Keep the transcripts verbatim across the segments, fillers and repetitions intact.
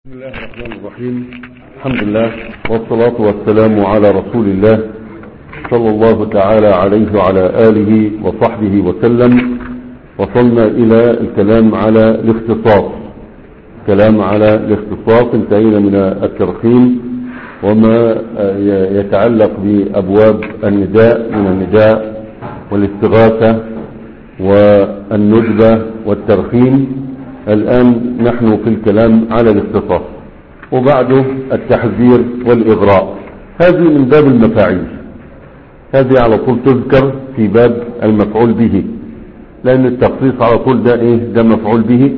بسم الله الرحمن الرحيم. الحمد لله والصلاة والسلام على رسول الله صلى الله تعالى عليه وعلى آله وصحبه وسلم. وصلنا إلى الكلام على الاختصاص كلام على الاختصاص انتهينا من الترخيم وما يتعلق بأبواب النداء من النداء والاستغاثة والندبة والترخيم. الآن نحن في الكلام على الاختصاص وبعده التحذير والإغراء. هذه من باب المفاعيل، هذه على طول تذكر في باب المفعول به، لأن التخصيص على طول ده إيه؟ ده مفعول به،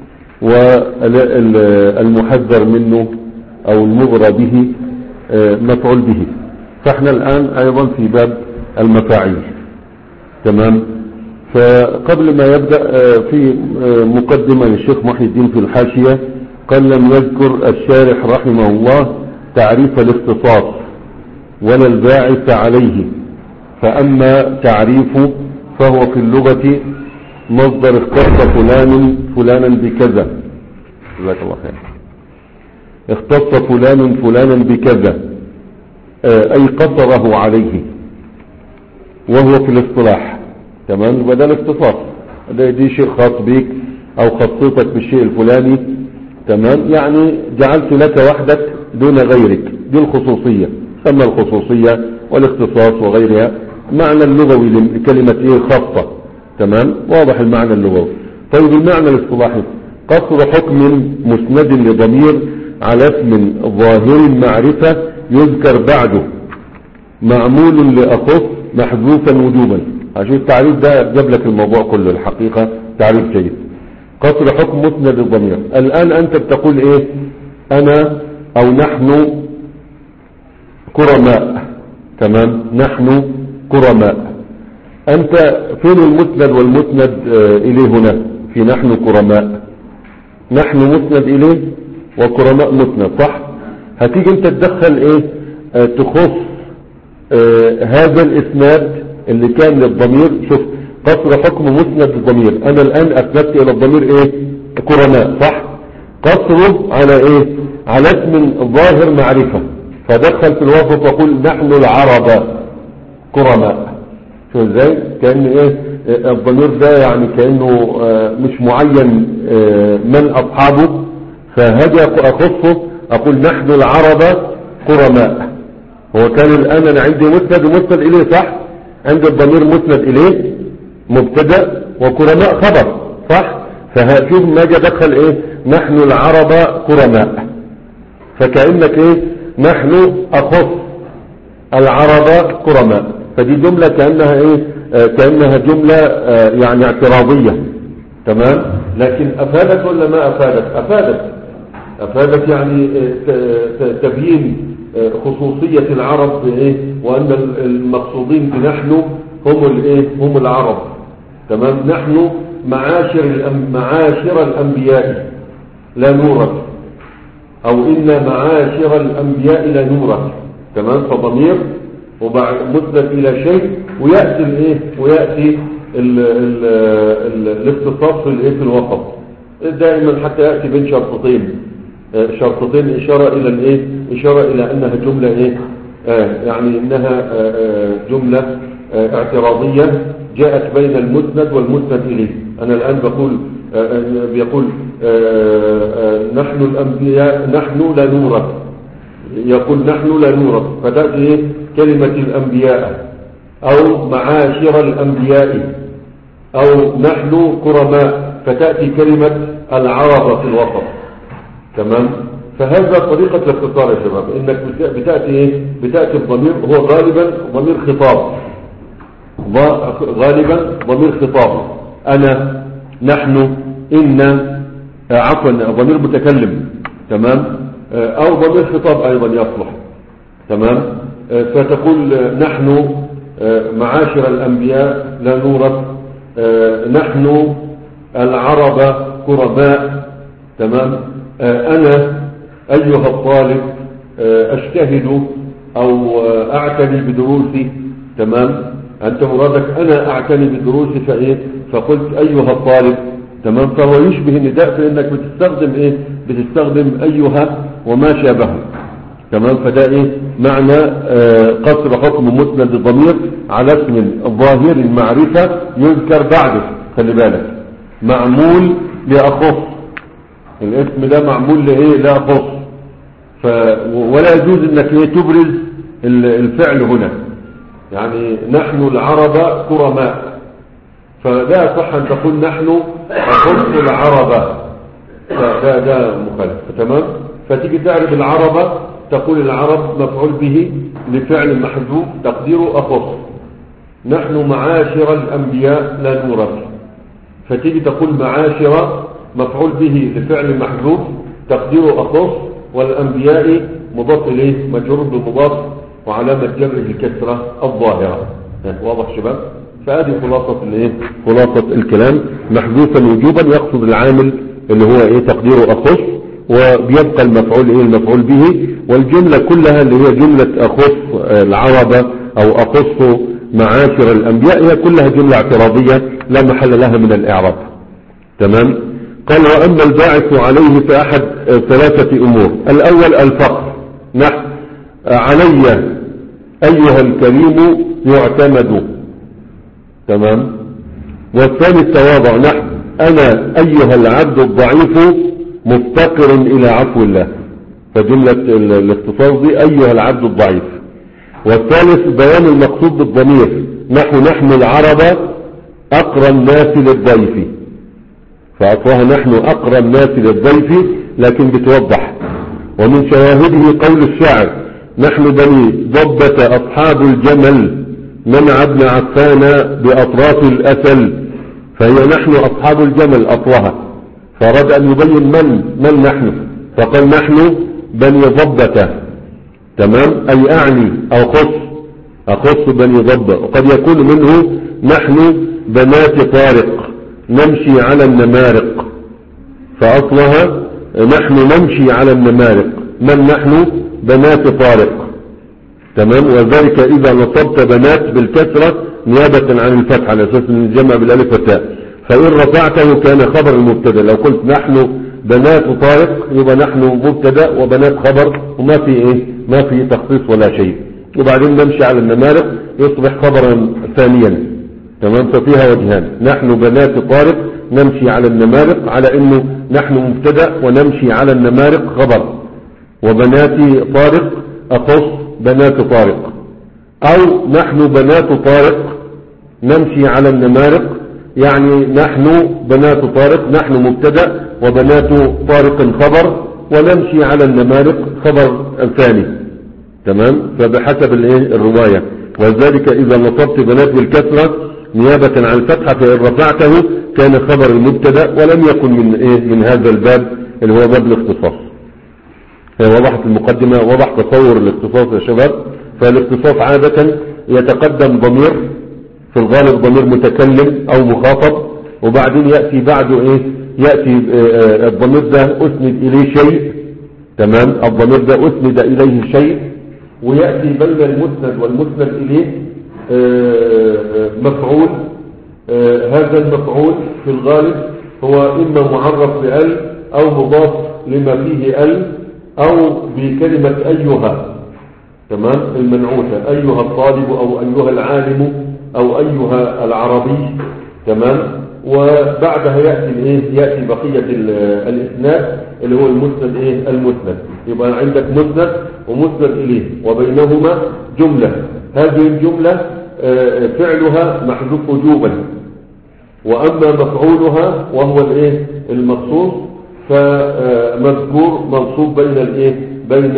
والمحذر منه أو المغرى به مفعول به. فاحنا الآن أيضا في باب المفاعيل. تمام. فقبل ما يبدأ في مقدمة للشيخ محي الدين في الحاشية قال: لم يذكر الشارح رحمه الله تعريف الاختصاص ولا الباعث عليه، فأما تعريفه فهو في اللغة مصدر اختص فلان فلانا بكذا. جزاك الله خير. اختص فلان فلانا بكذا أي قصره عليه، وهو في الاصطلاح. تمام. يبقى ده الاختصاص، ده دي شيء خاص بيك او خصيتك بالشيء الفلاني. تمام. يعني جعلت لك وحدك دون غيرك، دي الخصوصية، ثم الخصوصية والاختصاص وغيرها. معنى اللغوي لكلمة ايه؟ خاصة. تمام. واضح المعنى اللغوي. طيب المعنى الاصطلاحي: قصر حكم مسند لضمير على اسم ظاهر معرفة يذكر بعده معمول لأخص محذوفا وجوبا. عشان التعريف ده جاب لك الموضوع كله الحقيقة، تعريف جيد. قصر حكم مسند الضمير. الآن أنت بتقول إيه؟ أنا أو نحن كرماء. تمام. نحن كرماء. أنت فين المسند والمسند إليه هنا في نحن كرماء؟ نحن مسند إليه وكرماء مسند، صح؟ هتيجي أنت تدخل إيه؟ آه تخص آه هذا الإسناد اللي كان للضمير. شوف، قصر حكم مسند الضمير. انا الان اسندت الى الضمير ايه؟ كرماء، صح؟ قصره على ايه؟ على اسم ظاهر معرفة، فدخل في الوصف وقول نحن العرب كرماء. شو ازاي؟ كأن ايه الضمير ده؟ يعني كأنه آه مش معين آه من اصحابه، فهاجي اخصه اقول نحن العرب كرماء. هو كان الان انا عندي مسند ومسند اليه، صح؟ عند الضمير مسند إليه مبتدأ وكرماء خبر، صح؟ فشوف ما اجي ادخل ايه؟ نحن العرب كرماء، فكأنك ايه؟ نحن اخص العرب كرماء. فدي جملة كأنها ايه؟ آه كأنها جملة آه يعني اعتراضية. تمام. لكن افادت ولا ما افادت؟ افادت افادت يعني آه تبيين خصوصية العرب بايه؟ وان المقصودين بنحن هم الايه؟ هم العرب. تمام. نحن معاشر الأم... معاشر الانبياء لا نورث، او ان معاشر الانبياء لا نورث. تمام. فضمير وبعد مسند الى شيء، وياتي الايه؟ وياتي ال... ال... ال... الاختصاص في الايه؟ في الوسط دائما، حتى ياتي بين شرطتين شرطتين إشارة إلى الإيه؟ إشارة إلى أنها جملة إيه؟ آه يعني أنها آه جملة آه اعتراضية جاءت بين المسند والمسند إليه. أنا الآن بقول آه بيقول آه آه نحن الأنبياء نحن لا نورث، يقول نحن لا نورث، فتأتي إيه؟ كلمة الأنبياء أو معاشر الأنبياء، أو نحن كرماء، فتأتي كلمة العرب في الوسط. تمام. فهذا طريقة الاختصار يا شباب، انك بتأتي ايه؟ بتأتي الضمير، هو غالبا ضمير خطاب، غالبا ضمير خطاب. انا، نحن، ان، عفوا ضمير متكلم. تمام. او ضمير خطاب ايضا يصلح. تمام. فتقول نحن معاشر الانبياء لا نورث، نحن العرب كرماء. تمام. أنا أيها الطالب أجتهد أو أعتني بدروسي. تمام. أنت مرادك أنا أعتني بدروسي، فإيه؟ فقلت أيها الطالب. تمام. فهو يشبه النداء في انك بتستخدم ايه بتستخدم ايها وما شابهه. تمام. فده ايه معنى آه قصر حكم مسند الضمير على اسم ظاهر المعرفة يذكر بعده. خلي بالك معمول لأخص، الاسم ده معمول لايه لأخص. ف ولا يجوز انك ايه تبرز الفعل هنا، يعني نحن العرب كرماء، فلا صح ان تقول نحن أخص العرب، فده ده مخالف. تمام. فتيجي تعرف العرب تقول العرب مفعول به لفعل محذوف تقديره أخص. نحن معاشر الأنبياء لا نورث، فتيجي تقول معاشر مفعول به لفعل محذوف تقديره أخص، والأنبياء مضاف إليه مجرور بالمضاف وعلامة جره الكسرة الظاهرة. واضح شباب؟ فهذه خلاصة الايه خلاصة الكلام. محذوفا وجوبا يقصد العامل اللي هو ايه تقديره أخص، وبيبقى المفعول ايه المفعول به، والجملة كلها اللي هي جملة أخص العرب او أخص معاشر الأنبياء هي كلها جملة اعتراضية لا محل لها من الإعراب. تمام. قال وأما الباعث عليه فأحد ثلاثة أمور. الأول الفقر، نحن علي أيها الكريم يعتمد. تمام. والثاني التواضع، نحن أنا أيها العبد الضعيف مفتقر إلى عفو الله، فجملة الاختصاص دي أيها العبد الضعيف. والثالث بيان المقصود بالضمير، نحن نحن العرب أقرى الناس للضيف، فأصلها نحن أقرى الناس للضيف لكن بتوضح. ومن شواهده قول الشاعر نحن بني ضبة أصحاب الجمل منع ابن عفان بأطراف الأسل، فهي نحن أصحاب الجمل أطلها، فأراد أن يبين من من نحن فقال نحن بني ضبة. تمام. أي أعني أو خص أخص بني ضبة. وقد يكون منه نحن بنات طارق نمشي على النمارق، فأصلها نحن نمشي على النمارق، من نحن بنات طارق. تمام. وذلك إذا نصبت بنات بالكسرة نيابة عن الفتح على أساس أن الجمع بالألف والتاء، فإن رفعته كان خبر المبتدا. لو قلت نحن بنات طارق يبقى نحن مبتدا وبنات خبر وما في ايه ما في تخصيص ولا شيء، وبعدين نمشي على النمارق يصبح خبرا ثانيا. تمام. ففيها وجهان، نحن بنات طارق نمشي على النمارق على انه نحن مبتدا ونمشي على النمارق خبر، وبنات طارق اخص بنات طارق، او نحن بنات طارق نمشي على النمارق يعني نحن بنات طارق نحن مبتدا وبنات طارق خبر ونمشي على النمارق خبر الثاني. تمام. فبحسب الايه الرواية. وذلك اذا نصبت بنات بالكسرة نيابة عن الفتحة فإن رفعته كان خبر المبتدا ولم يكن من ايه من هذا الباب اللي هو باب الاختصاص. وضحت المقدمة، وضح تصور الاختصاص يا شباب. فالاختصاص عادة يتقدم ضمير، في الغالب ضمير متكلم او مخاطب، وبعدين يأتي بعده ايه يأتي اه الضمير ده اسند اليه شيء. تمام. الضمير ده اسند اليه شيء، ويأتي بين المسند والمسند اليه اه مفعول. اه هذا المفعول في الغالب هو اما معرف بال او مضاف لما فيه ال او بكلمة ايها. تمام. المنعوتة ايها الطالب او ايها العالم او ايها العربي. تمام. وبعدها يأتي الايه يأتي بقية الاسناد اللي هو المسند ايه المسند. يبقى عندك مسند ومسند اليه وبينهما جملة، هذه الجملة فعلها محذوف وجوبا، واما مفعولها وهو الايه المخصوص فمذكور منصوب بين الايه بين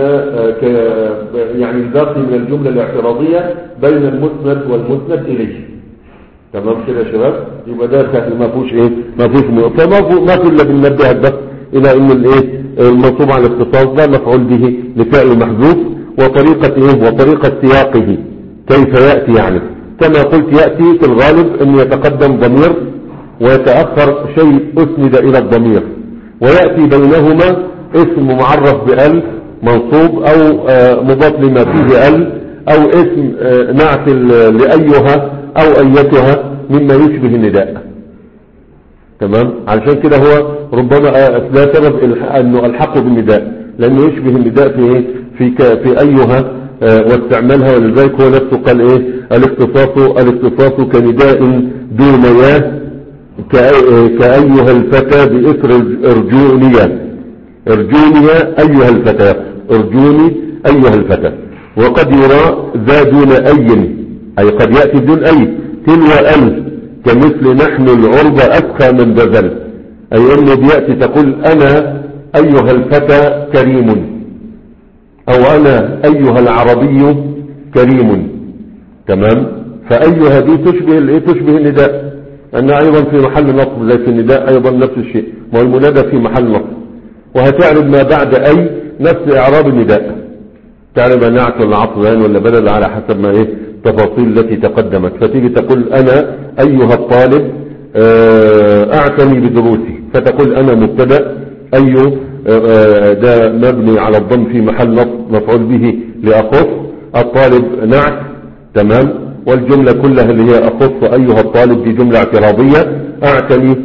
يعني الباقي من الجملة الاعتراضية بين المسند والمسند اليه. تمام كده يا شباب. يبقى ده سهل ما فيهوش ايه ما فيهوش فما ما في الا بننبهك بس الى ان الايه المنصوب على الاختصاص ده مفعول به لفعل محذوف، وطريقة ايه وطريقة سياقه كيف يأتي، يعني كما قلت يأتي في الغالب ان يتقدم ضمير ويتأخر شيء اسند الى الضمير، ويأتي بينهما اسم معرف بال منصوب او مضاف لما فيه ال، او اسم نعت لأيها او ايتها مما يشبه النداء. تمام. علشان كده هو ربما لا سبب انه الحقه بالنداء، لانه يشبه النداء في ايه في ك في ايها واستعمالها، ولذلك هو نفسه قال ايه الاختصاص الاختصاص كنداء دون يا كأيها الفتى بإثر ارجوني ارجوني أيها الفتى ارجوني أيها الفتى. وقد يرى ذا دون أي أي قد يأتي دون أي تلو أل كمثل نحن العرب أسخى من بذل، أي أنه بيأتي تقول أنا أيها الفتى كريم، أو أنا أيها العربي كريم. تمام. فأيها دي تشبه الايه تشبه النداء، أنها أيضا في محل نصب، لكن النداء أيضا نفس الشيء، والمنادى في محل نصب. وهتعرض ما بعد أي نفس إعراب النداء، تعرض نعت ولا عطفان ولا بدل على حسب ما إيه التفاصيل التي تقدمت. فتيجي تقول أنا أيها الطالب أعتني بدروسي، فتقول أنا مبتدأ، أي ده مبني على الضم في محل نصب مفعول به لأخص، الطالب نعت. تمام. والجملة كلها اللي هي أخص أيها الطالب دي جملة اعتراضية، أعتني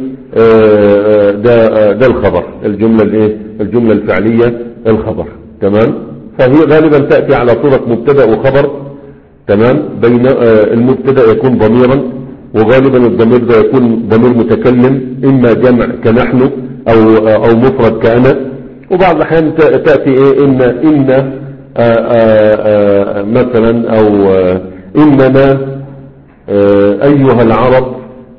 ده ده الخبر، الجملة الايه الجملة الفعلية الخبر. تمام. فهي غالبا تأتي على صورة مبتدأ وخبر. تمام. بين المبتدأ يكون ضميرا، وغالبا الضمير ده يكون ضمير متكلم، إما جمع كنحن أو أو مفرد كأنا، وبعض الأحيان تأتي إيه إن إن آآ آآ مثلا أو إننا أيها العرب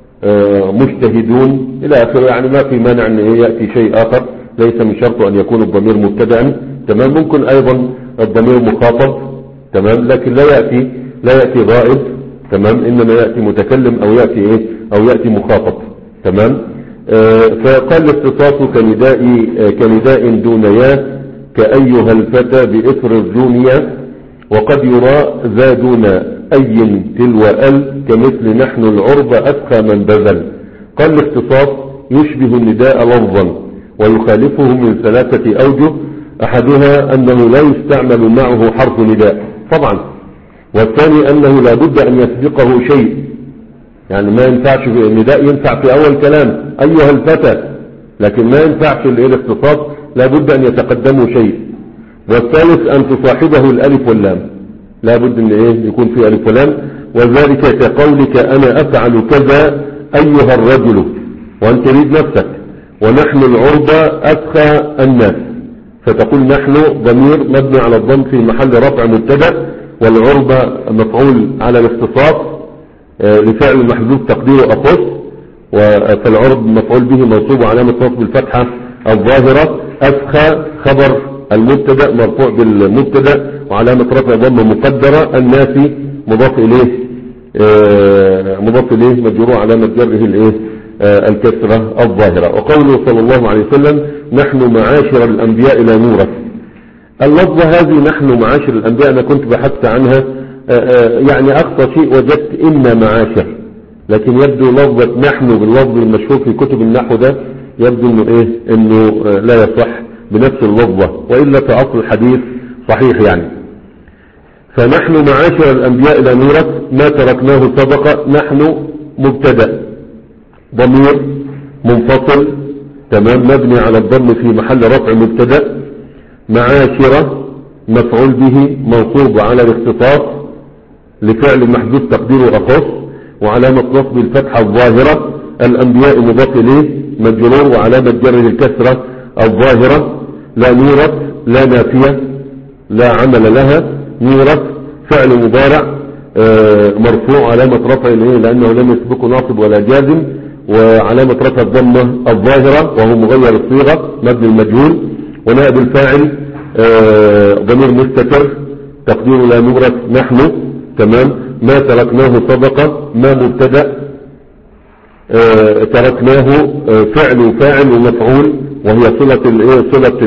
مجتهدون إلى آخره. يعني ما في مانع أن يأتي شيء آخر، ليس من شرط أن يكون الضمير مبتدأ. تمام. ممكن أيضا الضمير مخاطب. تمام. لكن لا يأتي لا يأتي غائب. تمام. إنما يأتي متكلم أو يأتي إيه أو يأتي مخاطب. تمام. آه فقال الاختصاص كنداء كنداء دون يا كأيها الفتى بإثر الجونية. وقد يرى ذا دون أي تلو أل كمثل نحن العرب أسخى من بذل. قال الاختصاص يشبه النداء لفظا ويخالفه من ثلاثة أوجه، أحدها أنه لا يستعمل معه حرف نداء طبعا، والثاني أنه لا بد أن يسبقه شيء، يعني ما ينفعش في النداء، ينفع في أول كلام أيها الفتى، لكن ما ينفعش الاختصاص، لا بد أن يتقدمه شيء. والثالث أن تصاحبه الألف واللام، لا بد أن إيه يكون في ألف ولام، وذلك كقولك أنا أفعل كذا أيها الرجل، وأنت تريد نفسك، ونحن العربة أسخى الناس، فتقول نحن ضمير مبني على الضم في محل رفع مبتدأ، والعربة مفعول على الاختصاص لفعل محذوف تقديره أخص، فالعرب مفعول به منصوب علامة نصب الفتحة الظاهرة، أسخى خبر المبتدأ مرفوع بالمبتدأ وعلامة رفع ضمة مقدرة، الناس مضاف إليه مضاف إليه مجرور علامة جره الإيه الكسرة الظاهرة. وقوله صلى الله عليه وسلم نحن معاشر الأنبياء لا نورث. اللفظة هذه نحن معاشر الأنبياء أنا كنت بحثت عنها، يعني أقصى شيء وجدت إن معاشر، لكن يبدو لفظة نحن باللفظ المشهور في كتب النحو ده يبدو إنه إيه إنه لا يصح بنفس اللفظة، وإلا في أصل الحديث صحيح يعني. فنحن معاشر الأنبياء لا نورث ما تركناه سبق. نحن مبتدأ ضمير منفصل تمام مبني على الضم في محل رفع مبتدأ، معاشرة مفعول به منصوب على الاختصاص لفعل محذوف تقديره أخص وعلامة نصب الفتحة الظاهرة، الأنبياء مضاف إليه مجرور وعلامة جره الكسرة الظاهرة، لا نورث لا نافية لا عمل لها، نورث فعل مضارع مرفوع علامة رفع إليه لأنه لم يسبقه ناصب ولا جازم، وعلامة رفع الضمة الظاهرة وهو مغير الصيغة مبني المجهول، ونائب الفاعل ضمير مستتر تقدير لا نورث نحن تمام. ما تركناه سبق ما مبتدأ تركناه فعل وفاعل ومفعول وهي صلة صلة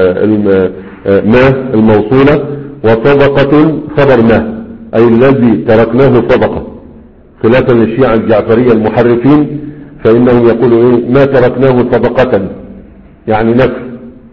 ما الموصولة، وسبقة خبر ما أي الذي تركناه سبق، خلافا للشيعة الجعفرية المحرفين فإنهم يقولوا إيه ما تركناه سبقة يعني نفي،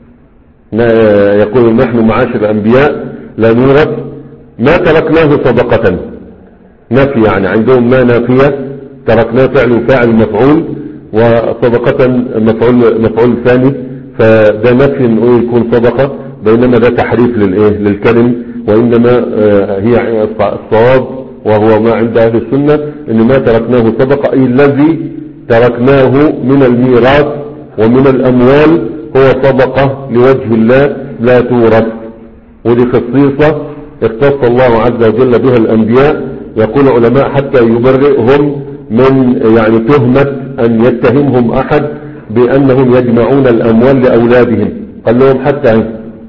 يقول نحن معاشر الأنبياء لا نورث ما تركناه سبقة نفي، يعني عندهم ما نافية تركناه فعل وفاعل مفعول وصدقة مفعول مفعول ثاني، فده نفي انه يكون صدقة، بينما ده تحريف للايه للكلم، وانما هي الصواب وهو ما عند اهل السنة ان ما تركناه صدقة، اي الذي تركناه من الميراث ومن الاموال هو صدقة لوجه الله لا تورث. ودي خصيصة اختص الله عز وجل بها الانبياء. يقول علماء حتى يبرئهم من يعني تهمة ان يتهمهم احد بانهم يجمعون الاموال لاولادهم، قال لهم حتى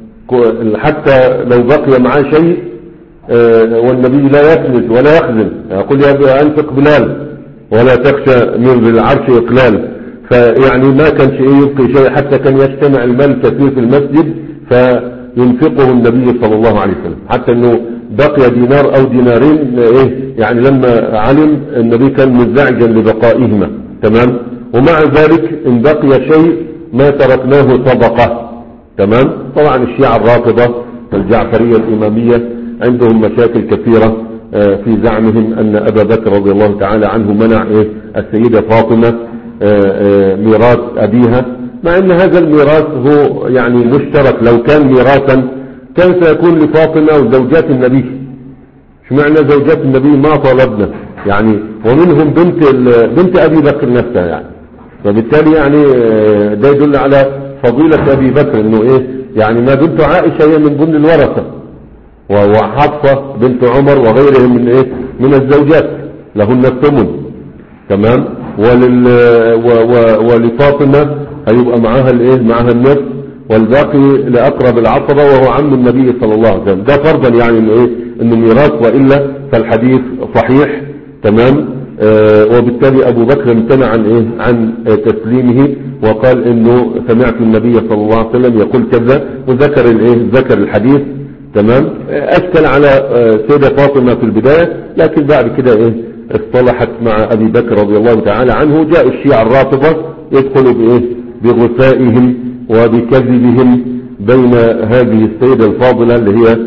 حتى لو بقي معاه شيء والنبي لا يكنز ولا يخزن، يقول يا ابي انفق بلال ولا تخشى من ذي العرش اقلال. فيعني ما كان شيء يبقي شيء، حتى كان يجتمع المال كثير في المسجد فينفقه النبي صلى الله عليه وسلم، حتى انه بقي دينار او دينارين ايه يعني لما علم النبي كان منزعجا لبقائهما. تمام. ومع ذلك ان بقي شيء ما تركناه صدقة. تمام. طبعا الشيعة الرافضة الجعفرية الامامية عندهم مشاكل كثيرة في زعمهم ان ابا بكر رضي الله تعالى عنه منع ايه السيدة فاطمة ميراث ابيها، مع ان هذا الميراث هو يعني مشترك. لو كان ميراثا كان سيكون لفاطمة وزوجات النبي، شو معنى زوجات النبي ما طلبنا يعني، ومنهم بنت بنت ابي بكر نفسها يعني. فبالتالي يعني ده يدل على فضيلة ابي بكر انه ايه يعني ما بنت عائشة هي من ضمن الورثة، وحفصة بنت عمر وغيرهم من ايه من الزوجات لهن الثمن. تمام. ولل و و ولفاطمة هيبقى معاها الايه معاها النصف، والباقي لأقرب العصبة وهو عم النبي صلى الله عليه وسلم. ده فرضا يعني انه ايه انه ميراث، وإلا فالحديث صحيح. تمام. آه وبالتالي ابو بكر امتنع عن ايه عن آه تسليمه، وقال انه سمعت النبي صلى الله عليه وسلم يقول كذا، وذكر الايه ذكر الحديث. تمام. اشكل على آه سيدة فاطمة في البداية، لكن بعد كده ايه اصطلحت مع ابي بكر رضي الله تعالى عنه. جاء الشيعة الرافضة يدخلوا بايه بغثائهم وبكذبهم بين هذه السيدة الفاضلة اللي هي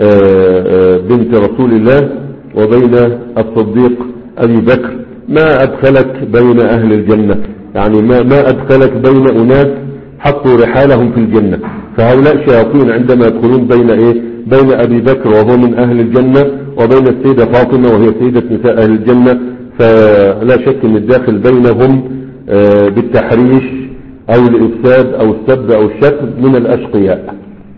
بنت رسول الله وبين الصديق ابي بكر. ما ادخلك بين اهل الجنة يعني ما, ما ادخلك بين اناس حطوا رحالهم في الجنة. فهؤلاء شياطين عندما يدخلون بين ايه بين ابي بكر وهو من اهل الجنة وبين السيدة فاطمة وهي سيدة نساء اهل الجنة، فلا شك ان الداخل بينهم بالتحريش او الافساد او السب او الشتم من الاشقياء.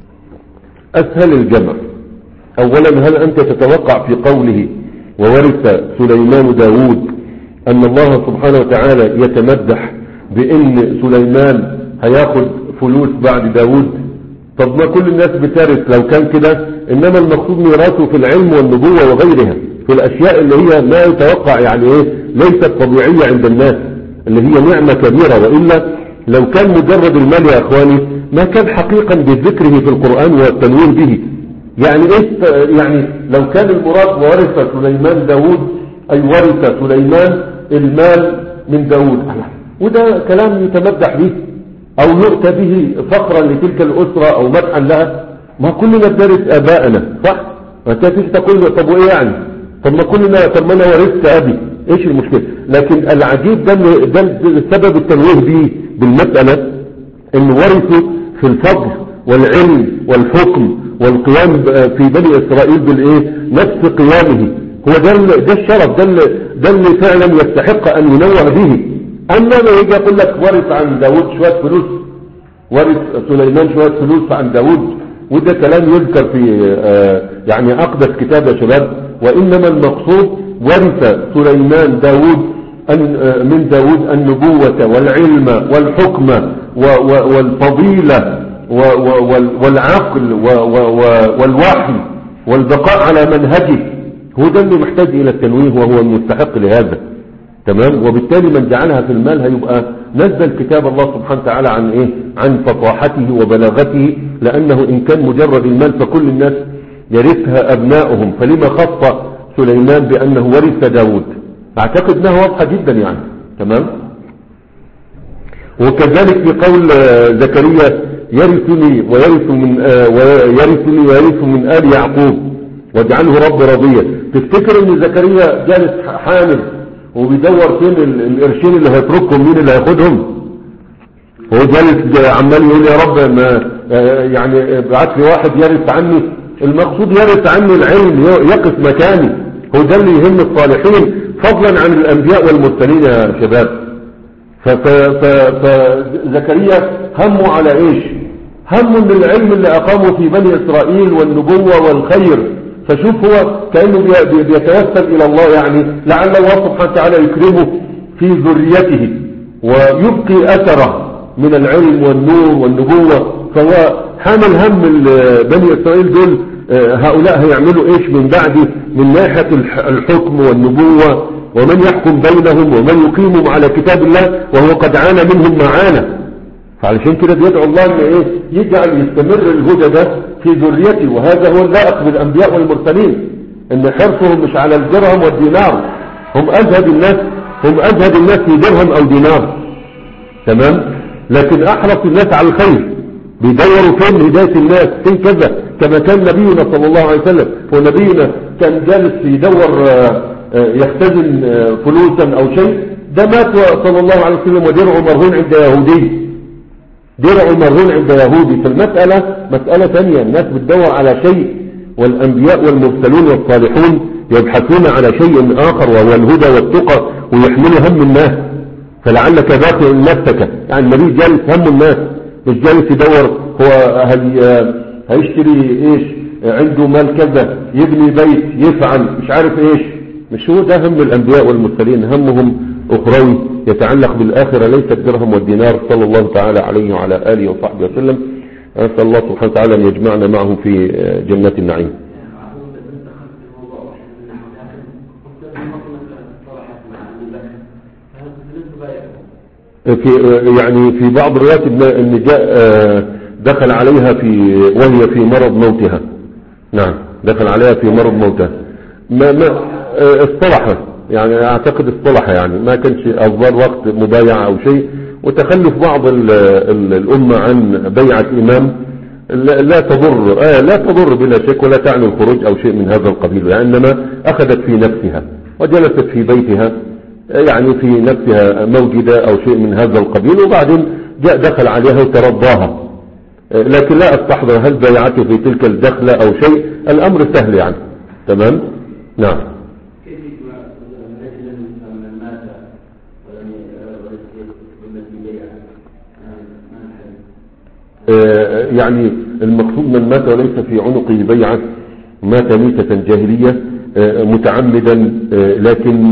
اسهل الجمع. اولا، هل انت تتوقع في قوله وورث سليمان داود ان الله سبحانه وتعالى يتمدح بان سليمان هياخد فلوس بعد داود؟ طب ما كل الناس بترث لو كان كده، انما المقصود ميراثه في العلم والنبوة وغيرها، في الاشياء اللي هي لا يتوقع يعني ايه ليست طبيعية عند الناس، اللي هي نعمة كبيرة. وإلا لو كان مجرد المال يا اخواني ما كان حقيقا بذكره في القرآن والتنوين به. يعني ايه يعني لو كان المراد وورث سليمان داود اي ورث سليمان المال من داود، وده كلام يتمدح به او يؤتى به فخرا لتلك الاسرة او مدحا لها. ما كلنا بنرث ابائنا صح؟ انت تيجي تقول طب وايه يعني؟ طب ما كلنا طب ما انا ورثت ابي، ايش المشكلة؟ لكن العجيب ده ده سبب التنويه به بالمسألة ان ورثوا في الفضل والعلم والحكم والقيام في بني اسرائيل بالايه نفس قيامه. هو ده ده الشرف، ده اللي ده اللي فعلا يستحق ان ينوه به. اما ما يجي يقول لك ورث عن داود شوية فلوس، ورث سليمان شوية فلوس عن داود، وده كلام يذكر في آه يعني اقدس كتاب يا شباب. وانما المقصود ورث سليمان داود من داود النبوة والعلم والحكم والفضيلة والعقل والوحي والبقاء على منهجه. هو ده اللي محتاج الى التنويه وهو المستحق لهذا. تمام. وبالتالي من جعلها في المال هيبقى نزل كتاب الله سبحانه وتعالى عن ايه عن فصاحته وبلاغته، لانه ان كان مجرد المال فكل الناس يرثها ابنائهم، فلما خص سليمان بانه ورث داود؟ اعتقد انها واضحة جدا يعني. تمام. وكذلك في قول زكريا يرثني ويرث من ويرثني ويرث من آل يعقوب واجعله رب رضيا. تفتكر ان زكريا جالس حامل وبيدور فين القرشين اللي هيتركهم، مين اللي هياخدهم. هو جالس عمال يقول يا رب ما يعني ابعت لي واحد يرث عني. المقصود يرث عني العلم، يقف مكاني. هو ده اللي يهم الصالحين فضلا عن الانبياء والمرسلين يا شباب. فزكريا همه على ايش؟ همه ان العلم اللي اقامه في بني اسرائيل والنبوة والخير. فشوف هو كأنه بيتوسل الى الله، يعني لعل الله سبحانه وتعالى يكرمه في ذريته ويبقي اثره من العلم والنور والنبوة. فهو حامل هم بني اسرائيل دول، هؤلاء هيعملوا ايش من بعده من ناحية الحكم والنبوة، ومن يحكم بينهم ومن يقيمهم على كتاب الله، وهو قد عانى منهم ما عانى. فعلشان كده بيدعو الله ان ايه يجعل يستمر الهدى ده في ذريته. وهذا هو اللائق بالانبياء والمرسلين، ان حرصهم مش على الدرهم والدينار. هم ازهد الناس هم ازهد الناس في درهم او دينار، تمام، لكن احرص الناس على الخير. بيدوروا فين هداية الناس، فين كذا، كما كان نبينا صلى الله عليه وسلم. ونبينا كان جالس يدور يختزن فلوسا او شيء، ده مات صلى الله عليه وسلم ودرعه مرهون عند يهودي، درعه مرهون عند يهودي. فالمسألة مسألة ثانية، الناس بتدور على شيء، والانبياء والمرسلون والصالحون يبحثون على شيء اخر وهو الهدى والتقى، ويحملوا هم الناس. فلعلك باقي نفسك، يعني النبي جالس هم الناس، مش جالس يدور هو هي هيشتري ايش، عنده مال كذا، يبني بيت، يفعل مش عارف ايش. مش هو ده هم الانبياء والمرسلين، همهم اخروي يتعلق بالاخره، ليس الدرهم والدينار. صلى الله تعالى عليه وعلى اله وصحبه وسلم. اسال الله سبحانه وتعالى ان يجمعنا معه في جنات النعيم. في يعني في بعض الروايات ان جاء دخل عليها في وهي في مرض موتها. نعم، دخل عليها في مرض موتها. ما ما اصطلح، يعني اعتقد اصطلح، يعني ما كانش افضل وقت مبايعة او شيء. وتخلف بعض ال ال الامة عن بيعة امام لا تضر آه لا تضر بلا شك، ولا تعني الخروج او شيء من هذا القبيل، يعني انما اخذت في نفسها وجلست في بيتها، يعني في نفسها موجودة او شيء من هذا القبيل، وبعدين جاء دخل عليها وترضاها. لكن لا استحضر هل بايعته في تلك الدخلة او شيء، الامر سهل يعني. تمام. نعم. يعني المقصود من مات وليس في عنقه بيعة، مات ميتة جاهلية متعمدا، لكن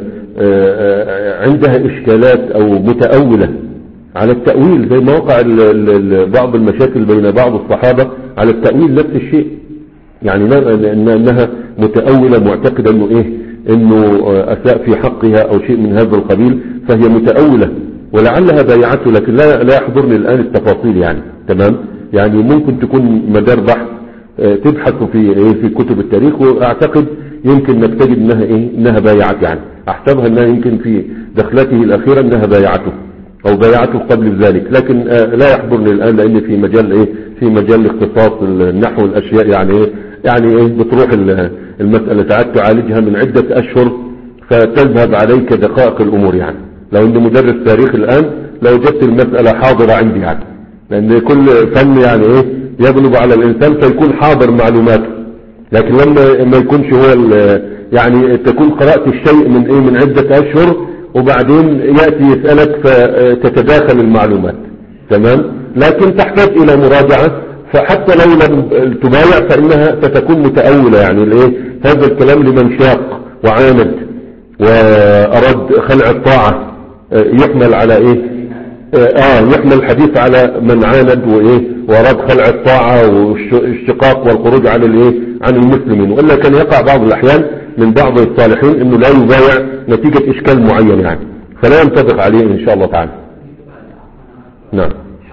عندها إشكالات أو متأولة على التأويل، زي ما وقع بعض المشاكل بين بعض الصحابة على التأويل نفس الشيء، يعني أنها متأولة معتقدة أنه إيه أنه أساء في حقها أو شيء من هذا القبيل، فهي متأولة ولعلها بايعته، لكن لا لا يحضرني الآن التفاصيل يعني. تمام. يعني ممكن تكون مدار بحث تبحث في في كتب التاريخ، واعتقد يمكن انك تجد انها ايه انها بايعت، يعني احسبها انها يمكن في دخلته الاخيرة انها بايعته او بايعته قبل ذلك، لكن لا يحضرني الان لان في مجال ايه في مجال اختصاص النحو والاشياء، يعني ايه يعني ايه بتروح المسألة تعاد تعالجها من عدة اشهر فتذهب عليك دقائق الامور. يعني لو اني مدرس تاريخ الان لو وجدت المسألة حاضرة عندي، يعني لان كل فن يعني ايه يغلب على الانسان فيكون حاضر معلوماته، لكن لما ما يكونش هو يعني تكون قرأت الشيء من ايه من عدة اشهر وبعدين يأتي يسألك فتتداخل المعلومات. تمام. لكن تحتاج الى مراجعة، فحتى لو لم تبايع فانها ستكون متأولة، يعني الايه هذا الكلام لمن شاق وعاند واراد خلع الطاعة يحمل على ايه اه يحمل الحديث على من عاند وايه واراد خلع الطاعة والشقاق والخروج عن الايه عن المسلمين. والا كان يقع بعض الاحيان من بعض الصالحين انه لا يبايع نتيجة اشكال معين، يعني فلا ينطبق عليه ان شاء الله تعالى. نعم.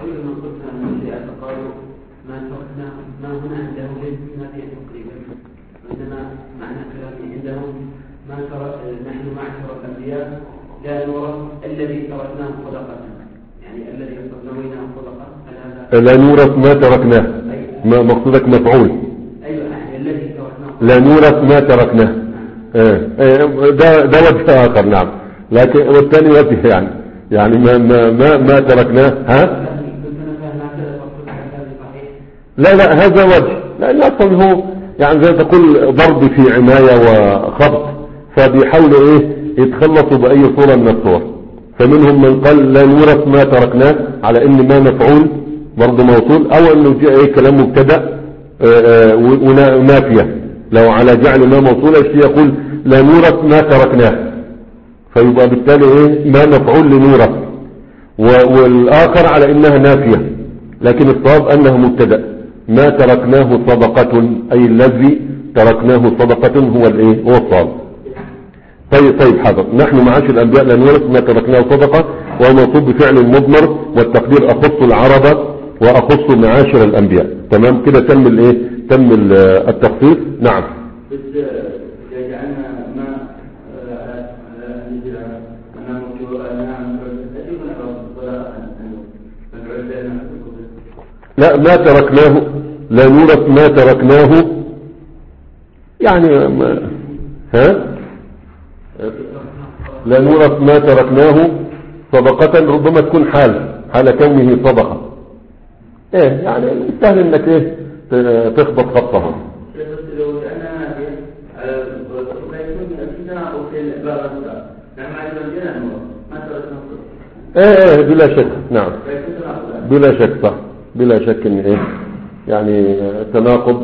لا نورث الذي تركناه صدقة، يعني الذي نويناه صدقة، لا نورث ما تركناه، ما مقصودك مفعول. ايوه الذي تركناه لا نورث ما تركناه. آه. آه. ده ده وجه اخر. نعم. لكن والثاني وجه يعني يعني ما ما ما, ما تركناه. ها لا لا هذا وجه، لأن أصلا هو يعني زي تقول ضرب في عناية وخبط، فبيحاولوا إيه يتخلصوا بأي صورة من الصور. فمنهم من قال لا نورث ما تركناه على إن ما مفعول برضه موصول، أو إنه جاء إيه كلام مبتدأ ونافية. لو على جعل ما موصول يقول لا نورث ما تركناه، فيبقى بالتالي إيه ما مفعول لنورث، والآخر على إنها نافية، لكن الصواب أنه مبتدأ. ما تركناه صدقة أي الذي تركناه صدقة هو الايه هو الصواب. طيب طيب حاضر. نحن معاشر الأنبياء لا نورث ما تركناه صدقة، وهو منصوب بفعل مضمر، والتقدير أخص العرب وأخص معاشر الأنبياء. تمام كده تم الايه تم التخصيص. نعم. لا ما تركناه لا نورث ما تركناه يعني ما ها لا نورث ما تركناه صدقة، ربما تكون حال حال كونه صدقة. ايه يعني سهل انك ايه تخبط خطها. ايه بلا شك. نعم بلا شك صح، بلا شك ان ايه يعني تناقض،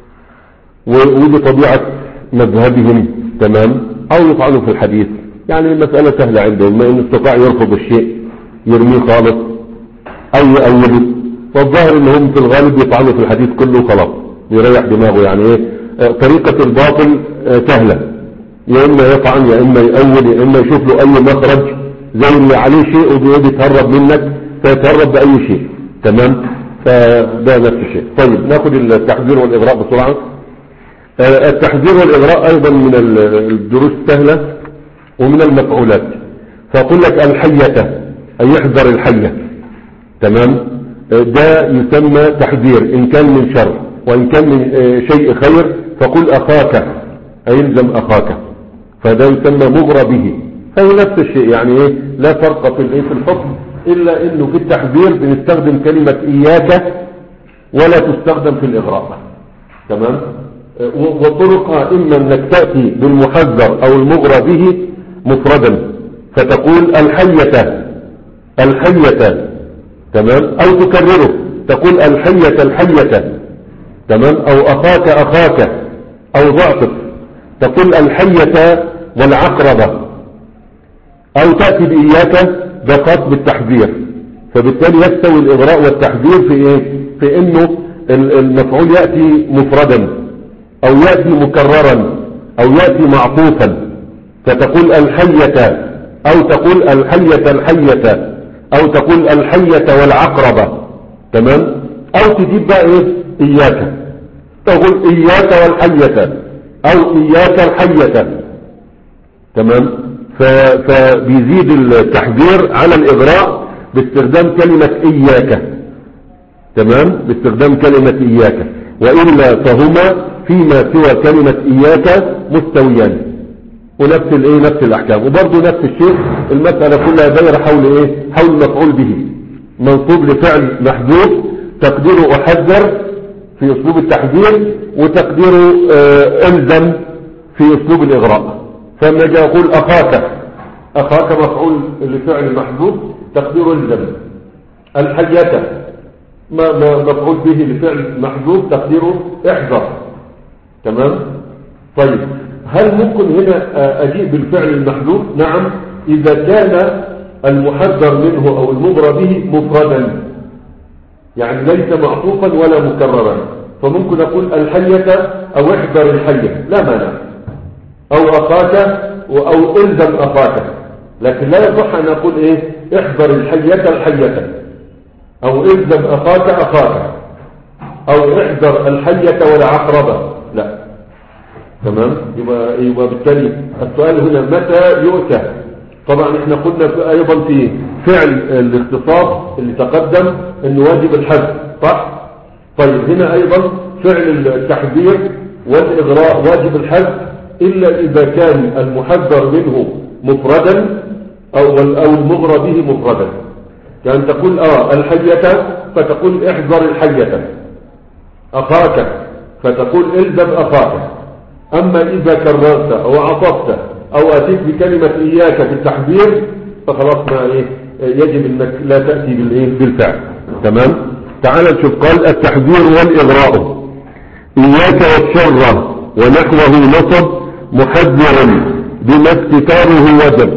ودي طبيعة مذهبهم. تمام. او يطعنوا في الحديث، يعني المسألة سهلة عندهم، ما ان استطاع يرفض الشيء يرميه خالص او يأوله، والظاهر انهم في الغالب يطعنوا في الحديث كله خلاص يريح دماغه. يعني ايه طريقة الباطل سهلة، يا اما يطعن يا اما يأول يا اما يشوف له اي مخرج، زي اللي عليه شيء وبيقعد يتهرب منك فيتهرب بأي شيء. تمام. فده نفس الشيء. طيب ناخد التحذير والإغراء بسرعة. التحذير والإغراء أيضا من الدروس السهلة ومن المفعولات. فأقول لك الحية أي يحذر الحية. تمام. ده يسمى تحذير إن كان من شر، وإن كان من شيء خير فقل أخاك أي يلزم أخاك، فده يسمى مغرى به. فهي نفس الشيء، يعني إيه لا فرق في في الحكم، إلا إنه في التحذير بنستخدم كلمة إياك ولا تستخدم في الإغراء. تمام. وطرقها إما أنك تأتي بالمحذر أو المغرى به مفردا، فتقول الحية الحية. تمام. أو تكرره تقول الحية الحية. تمام. أو أخاك أخاك، أو ضعف تقول الحية والعقربة، أو تأتي بإياك ده خاص بالتحذير. فبالتالي يستوي الإغراء والتحذير في إيه؟ في إنه المفعول يأتي مفردا أو يأتي مكررا أو يأتي معطوفا، فتقول الحية أو تقول الحية الحية، أو تقول الحية والعقربة. تمام. أو تجيب بقى إيه إياك، تقول إياك والحية أو إياك الحية. تمام. فبيزيد التحذير على الإغراء باستخدام كلمة إياك. تمام. باستخدام كلمة إياك، وإلا فهما فيما سوى كلمة إياك مستويان، ونفس الإيه نفس الأحكام. وبرضه نفس الشيء المسألة كلها دايرة حول إيه حول مفعول به منصوب لفعل محذوف، تقديره أحذر في أسلوب التحذير، وتقديره آه ألزم في أسلوب الإغراء. فلما جاء أقول أخاك أخاك مفعول لفعل محذوف تقديره ألزم. الحية ما مفعول به لفعل محذوف تقديره احذر. تمام. طيب هل ممكن هنا أجيء بالفعل المحذوف؟ نعم، إذا كان المحذر منه أو المغرى به مفردا، يعني ليس معطوفا ولا مكررا، فممكن أقول الحية أو احذر الحية لا مانع، أو أخاك أو إلزم أخاك. لكن لا يصح أن أقول إيه احذر الحية الحية، أو إلزم أخاك أخاك، أو احذر الحية والعقربة، لا. تمام. يبقى, يبقى بالتالي السؤال هنا متى يؤتى. طبعا احنا قلنا أيضا في فعل الاختصاص اللي تقدم أنه واجب الحذف، صح؟ طيب هنا أيضا فعل التحذير والإغراء واجب الحذف، إلا إذا كان المحذر منه مفردا أو, أو المغرى به مفردا. يعني تقول آه الحية فتقول احذر الحية، أخاك فتقول الزم أخاك. أما إذا كررت أو عطفت أو أتيت بكلمة إياك في التحذير فخلاص ما إيه يجب أنك لا تأتي بالإيه بالفعل. تمام. تعال نشوف. قال التحذير والإغراء. إياك والشر ونحوه نصب محذرا بما استتاره وجب.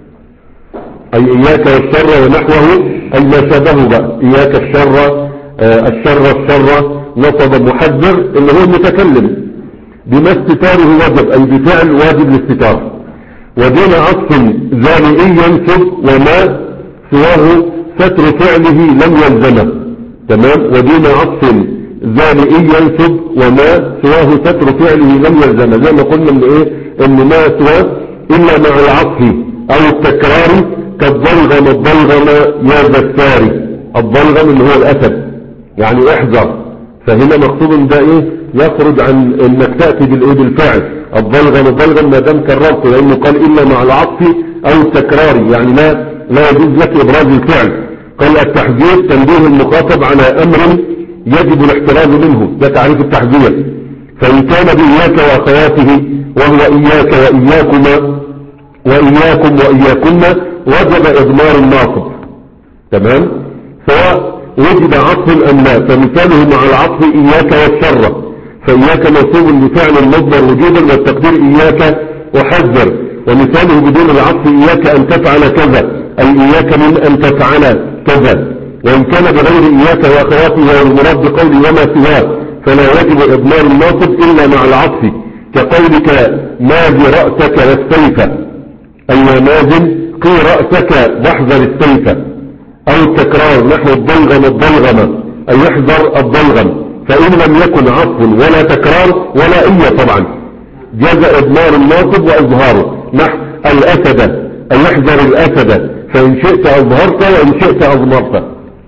أي إياك والشر ونحوه أي ما شابهه بقى. إياك الشر آه الشر الشر نصب محذر اللي هو المتكلم بما استتاره وجب أي بفعل واجب الاستتار. ودون عطف ذانئي ينسب وما سواه ستر فعله لم يلزمه. تمام. ودون عطف ذانئي ينسب وما سواه ستر فعله لم يلزمه، زي ما قلنا ان ايه ان ما سواه الا مع العطف او التكرار كالضلغم الضلغم يا ذكاري. الضلغم اللي هو الاسد يعني احذر. فهنا مقصود ده ايه يخرج عن انك تأتي بالايه بالفعل. الضلغم الضلغم ما دام كررته لانه قال الا مع العطف او التكرار يعني لا لا يجوز لك ابراز الفعل. قال التحذير تنبيه المخاطب على امر يجب الاحتراز منه، ده تعريف التحذير. فان كان بإياك واخواته وهو إياك وإياكما وإياكم وإياكن وجب إضمار الناصب. تمام. سواء وجد عطف أم لا. فمثاله مع العطف إياك والشر، فإياك منصوب بفعل المصدر وجوبا والتقدير إياك وحذر. ومثاله بدون العطف إياك أن تفعل كذا أي إياك من أن تفعل كذا. وإن كان بغير إياك وأخواته والمراد بقول وما سواه فلا يجب إضمار الناصب إلا مع العطف، كقولك ماذ رأسك والسيف أي يا مازن قي رأسك واحذر السيف. أو التكرار نحو الضلغم الضلغم أي يحذر الضلغم. فإن لم يكن عطف ولا تكرار ولا إيا طبعا جاز إضمار الناصب وإظهاره نحو الأسد أي يحذر الأسد، فإن شئت أظهرت وإن شئت أضمرت.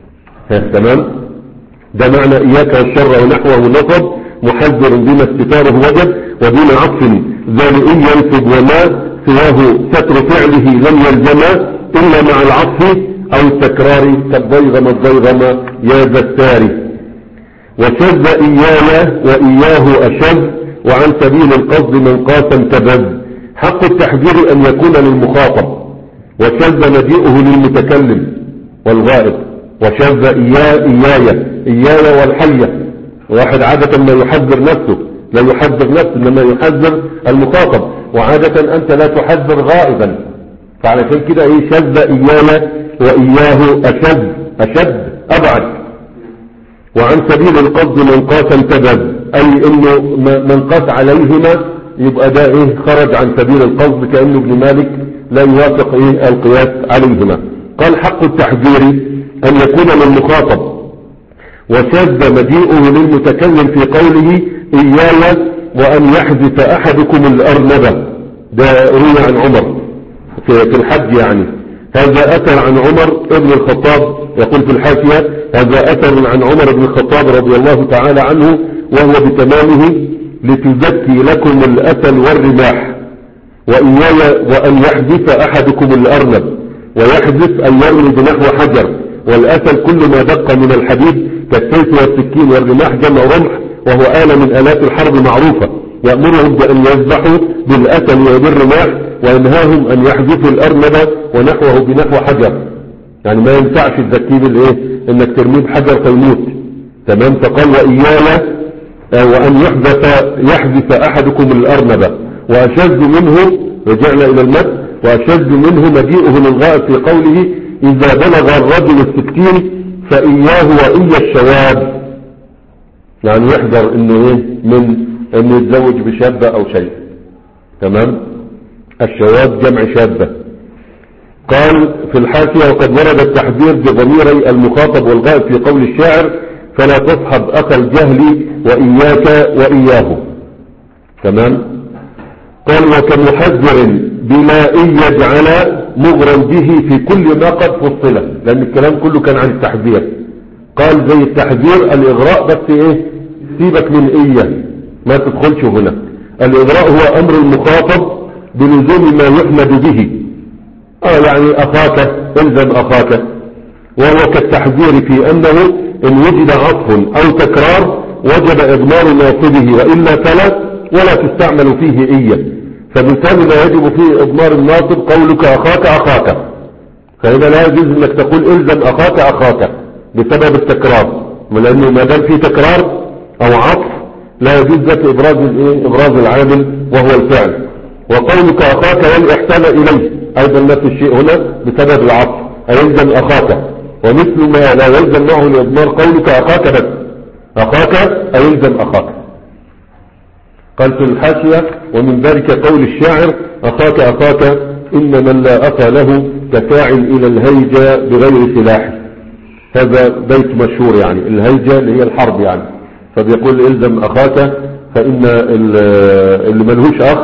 تمام. ده معنى إياك والشر ونحوه نصب محذر بما استتاره وجب ودون عطف ذانئي ينسب وما سواه ستر فعله لم يلزم إلا مع العطف أو التكرار كالضيغم الضيغم يا ذا الساري. وشذ إياي وإياه أشذ وعن سبيل القصد من قاس انتبذ. حق التحذير أن يكون للمخاطب، وشذ مجيئه للمتكلم والغائب. وشذ إياي إياي إياي والحية. واحد عادة ما يحذر نفسه لا يحذر نفسه إنما يحذر المخاطب، وعادة أنت لا تحذر غائبا. فعلى كده إيه شذ إياي وإياه أشد أشد أبعد. وعن سبيل القصد من قاس انتبذ أي إنه من قاس عليهما يبقى ده إيه خرج عن سبيل القصد كأنه ابن مالك لا يوافق إيه القياس عليهما. قال حق التحذير أن يكون للمخاطب، وشذ مجيئه للمتكلم في قوله إياي وأن يحذف أحدكم الأرنبة. ده روي عن عمر في الحج يعني. هذا أثر عن عمر ابن الخطاب يقول في الحاشية هذا أثر عن عمر بن الخطاب رضي الله تعالى عنه وهو بتمامه لتزكي لكم الأسل والرماح. وإياي وأن يحذف أحدكم الأرنب، ويحذف أن يرمي بنحو حجر. والأسل كل ما دق من الحديد كالسيف والسكين، والرماح جمع رمح وهو آلة من آلات الحرب معروفة. يأمرهم بأن يذبحوا بالأسل وبالرماح، وينهاهم أن يحذفوا الأرنب ونحوه بنحو حجر. يعني ما ينفعش تذكيه بالإيه إنك ترميه بحجر فيموت. تمام. فقال وإيانا وأن يحذف يحذف أحدكم الأرنب. وأشد منه رجعنا إلى المد وأشد منه مجيئه للغائب في قوله إذا بلغ الرجل السكين فإياه وإيا الشواب. يعني يحذر إنه إيه من إنه يتزوج بشابة أو شيء. تمام. الشواب جمع شابة. قال في الحاشية وقد ورد التحذير بضميري المخاطب والغائب في قول الشاعر فلا تصحب أخ الجهل وإياك وإياه. تمام. قال وكمحذر بما إن يجعل مغرا به في كل ما قد فصله، لأن الكلام كله كان عن التحذير. قال زي التحذير الإغراء بس إيه سيبك من إيه ما تدخلش هنا. الإغراء هو أمر المخاطب بلزوم ما يحمد به اه يعني اخاك، الزم اخاك، وهو كالتحذير في انه ان وجد عطف او تكرار وجب اضمار ناصبه والا فلا، ولا تستعمل فيه ايه. فبالتالي لا يجب فيه اضمار الناصب قولك اخاك اخاك، فهنا لا يجوز انك تقول الزم اخاك اخاك بسبب التكرار، لانه ما دام في تكرار او عطف لا يجوز لك ابراز الايه، ابراز العامل وهو الفعل. وقولك اخاك والاحسان اليه ايضا نفس الشيء هنا بسبب العطف، الزم اخاك، ومثل ما لا يلزم معه الاضمار قولك اخاك بس، اخاك الزم اخاك. قال في الحاشية ومن ذلك قول الشاعر اخاك اخاك ان من لا اخا له كفاعل الى الهيجة بغير سلاح. هذا بيت مشهور، يعني الهيجة اللي هي الحرب يعني، فبيقول الزم اخاك، فان اللي ملهوش اخ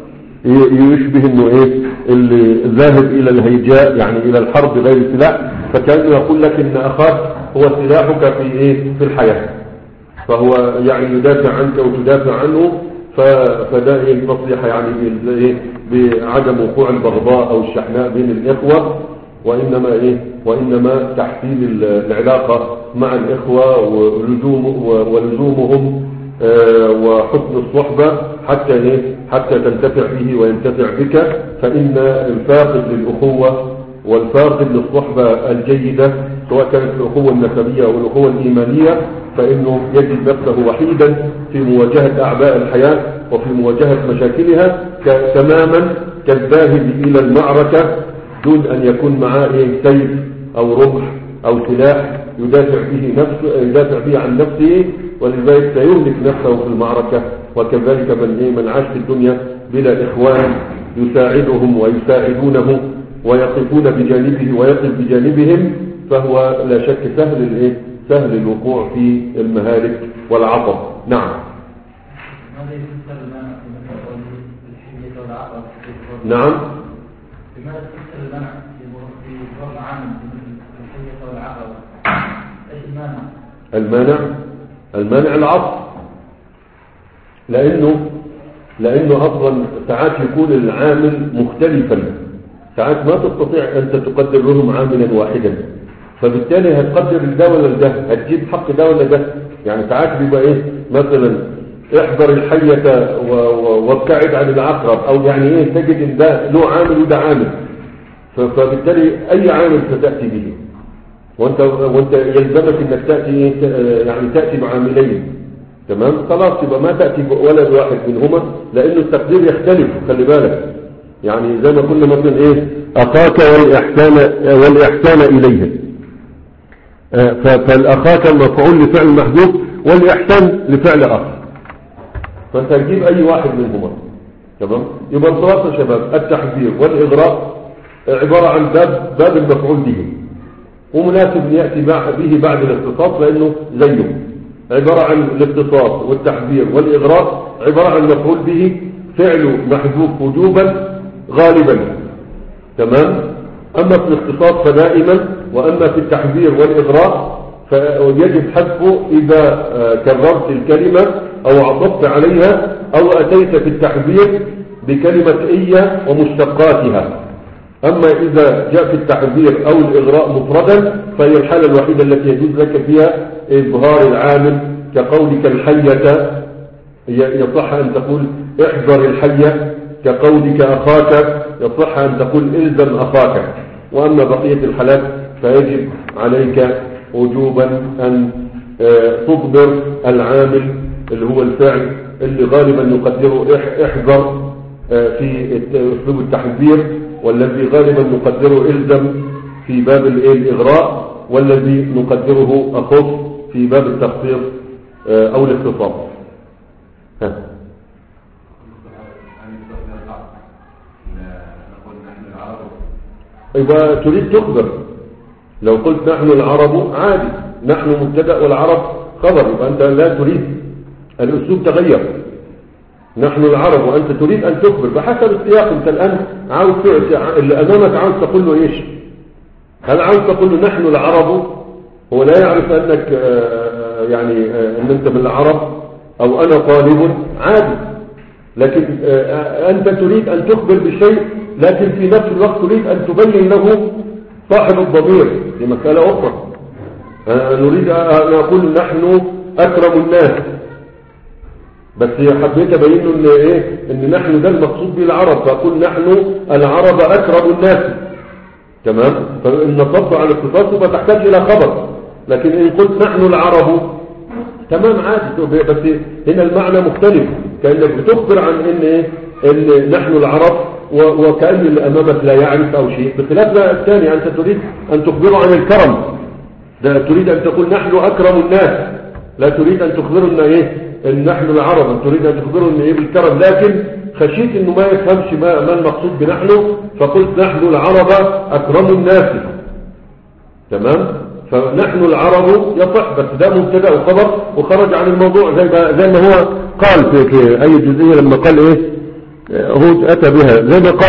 يشبه انه ايه، اللي ذاهب الى الهيجاء يعني الى الحرب بغير سلاح، فكأنه يقول لك ان اخاك هو سلاحك في ايه، في الحياة، فهو يعني يدافع عنك وتدافع عنه، فده ايه المصلحة يعني بعدم وقوع البغضاء او الشحناء بين الاخوة، وانما ايه، وانما تحسين العلاقة مع الاخوة ولزوم ولزومهم آه وحسن الصحبة حتى ايه، حتى تنتفع به وينتفع بك. فان الفاقد للاخوة والفاقد للصحبة الجيدة سواء كانت الاخوة النسبية او الاخوة الايمانية، فانه يجد نفسه وحيدا في مواجهة اعباء الحياة وفي مواجهة مشاكلها، تماما كالذاهب الى المعركة دون ان يكون معاه سيف او رمح او سلاح يدافع به نفسه، يدافع به عن نفسه، ولذلك سيهلك نفسه في المعركة. وكذلك من ايه، من عاش في الدنيا بلا اخوان يساعدهم ويساعدونه ويقفون بجانبه ويقف بجانبهم، فهو لا شك سهل الايه، سهل الوقوع في المهالك والعطب. نعم. نعم. لماذا تفسر المنع في ضرب عام في الحية والعقبة؟ ايش المانع؟ المانع المانع العطف، لانه لانه اصلا ساعات يكون العامل مختلفا، ساعات ما تستطيع انت تقدر لهم عاملا واحدا، فبالتالي هتقدر ده ولا ده، هتجيب حق ده ولا ده. يعني ساعات بيبقى ايه، مثلا احذر الحية وابتعد عن العقرب، او يعني ايه، تجد ان ده له عامل وده عامل، فبالتالي اي عامل ستأتي به، وانت وانت يلزمك انك تأتي ايه، يعني تأتي بعاملين، تمام، خلاص يبقى ما تأتي ولا بواحد منهما، لانه التقدير يختلف. خلي بالك، يعني زي ما قلنا مثلا ايه، اخاك والاحسان والاحسان اليه، فالاخاك المفعول لفعل محذوف والاحسان لفعل اخر، فانت تجيب اي واحد منهما، تمام. يبقى الخلاصه يا شباب، التحذير والاغراء عباره عن باب باب المفعول به، ومناسب ياتي به بعد الاختصاص لانه زيه، عباره عن الاختصاص والتحذير والاغراء عباره عن مفعول به فعل محذوف وجوبا غالبا، تمام. اما في الاختصاص فدائما، واما في التحذير والاغراء فيجب حذفه اذا كررت الكلمه او عطفت عليها او اتيت في التحذير بكلمة ايا ومشتقاتها. اما اذا جاء في التحذير او الاغراء مفردا فهي الحالة الوحيدة التي يجوز لك فيها اظهار العامل، كقولك الحية يصح ان تقول احذر الحية، كقولك اخاك يصح ان تقول الزم اخاك. واما بقية الحالات فيجب عليك وجوبا ان تضبر العامل اللي هو الفعل اللي غالبا نقدره احذر في اسلوب التحذير، والذي غالبا نقدره الزم في باب الاغراء، والذي نقدره اخص في باب التخصيص او الاختصاص. يبقى تريد تخبر، لو قلت نحن العرب عادي، نحن مبتدأ والعرب خبر، يبقى انت لا تريد، الاسلوب تغير، نحن العرب وانت تريد ان تخبر بحسب السياق. انت الان عاوز اللي امامك عاوز تقول له ايش؟ هل عاوز تقول له نحن العرب؟ هو لا يعرف انك يعني ان انت من العرب، او انا طالب عادي، لكن انت تريد ان تخبر بشيء لكن في نفس الوقت تريد أن تبين له صاحب الضمير. دي مسألة أخرى. آه نريد أن نقول نحن أكرم الناس، بس حبيت أبين له إن إيه إن نحن ده المقصود بالعرب، فأقول نحن العرب أكرم الناس. تمام. فإن نصبت على اختصاصه فتحتاج إلى خبر، لكن إن قلت نحن العرب تمام عادي، بس هنا المعنى مختلف، كأنك بتخبر عن إن إيه إن نحن العرب وكأن اللي أمامك لا يعرف أو شيء، بخلاف الثاني أنت تريد أن تخبره عن الكرم، ده تريد أن تقول نحن أكرم الناس، لا تريد أن تخبرنا إيه إن نحن العرب، تريد أن تخبرنا إيه بالكرم، لكن خشيت إنه ما يفهمش ما, ما المقصود بنحن، فقلت نحن العرب أكرم الناس. تمام. فنحن العرب يصح، بس ده مبتدا وخبر وخرج عن الموضوع، زي ما زي ما هو قال في, في أي جزئية لما قال إيه هو أتى بها، زي ما قال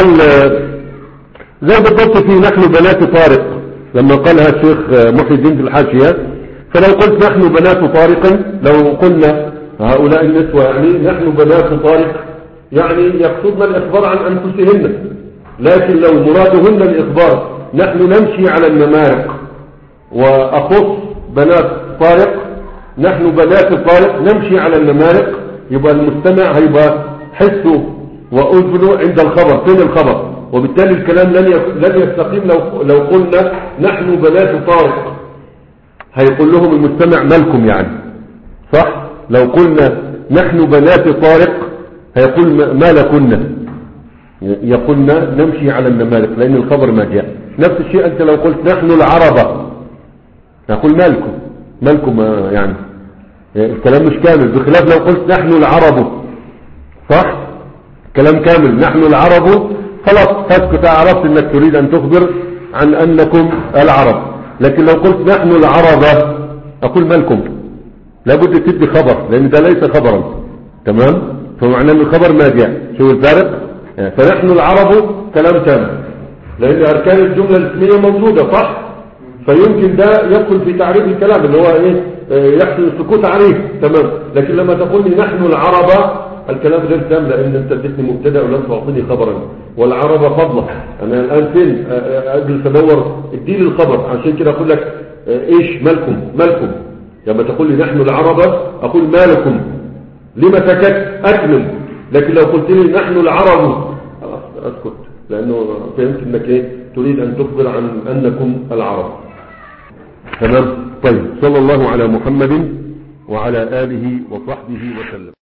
زي بالضبط في نحن بنات طارق لما قالها الشيخ محي الدين في الحاشية. فلو قلت نحن بنات طارق، لو قلنا هؤلاء النسوة يعني نحن بنات طارق، يعني يقصدنا الإخبار عن أنفسهن، لكن لو مرادهن الإخبار نحن نمشي على النمارق وأخص بنات طارق، نحن بنات طارق نمشي على النمارق، يبقى المستمع هيبقى حسه وأذنه عند الخبر، فين الخبر؟ وبالتالي الكلام لن لن يستقيم لو لو قلنا نحن بنات طارق، هيقول لهم المستمع مالكم يعني، صح؟ لو قلنا نحن بنات طارق هيقول ما لكنا، يقولنا نمشي على النمارق لأن الخبر ما جاء. نفس الشيء أنت لو قلت نحن العرب هقول مالكم مالكم يعني الكلام مش كامل، بخلاف لو قلت نحن العرب، صح؟ كلام كامل نحن العرب، خلاص فاسكت، عرفت انك تريد ان تخبر عن انكم العرب. لكن لو قلت نحن العرب اقول مالكم، لابد تدي خبر لان ده ليس خبرا. تمام. فمعنى ان الخبر ما جاء، شو الفارق؟ فنحن العرب كلام تام لان اركان الجملة الاسمية موجودة، صح؟ فيمكن ده يدخل في تعريف الكلام اللي هو ايه يحصل السكوت عليه. تمام. لكن لما تقول لي نحن العرب الكلام غير تام، لان انت اديتني مبتدا ولم تعطيني خبرا، والعرب فضله. انا الان فين اجلس ادور اديني الخبر، عشان كده اقول لك ايش مالكم مالكم. لما تقول لي نحن العرب اقول مالكم، لما سكت اكمل. لكن لو قلت لي نحن العرب اسكت، لانه فهمت انك ايه تريد ان تخبر عن انكم العرب. تمام. طيب، صلى الله على محمد وعلى آله وصحبه وسلم.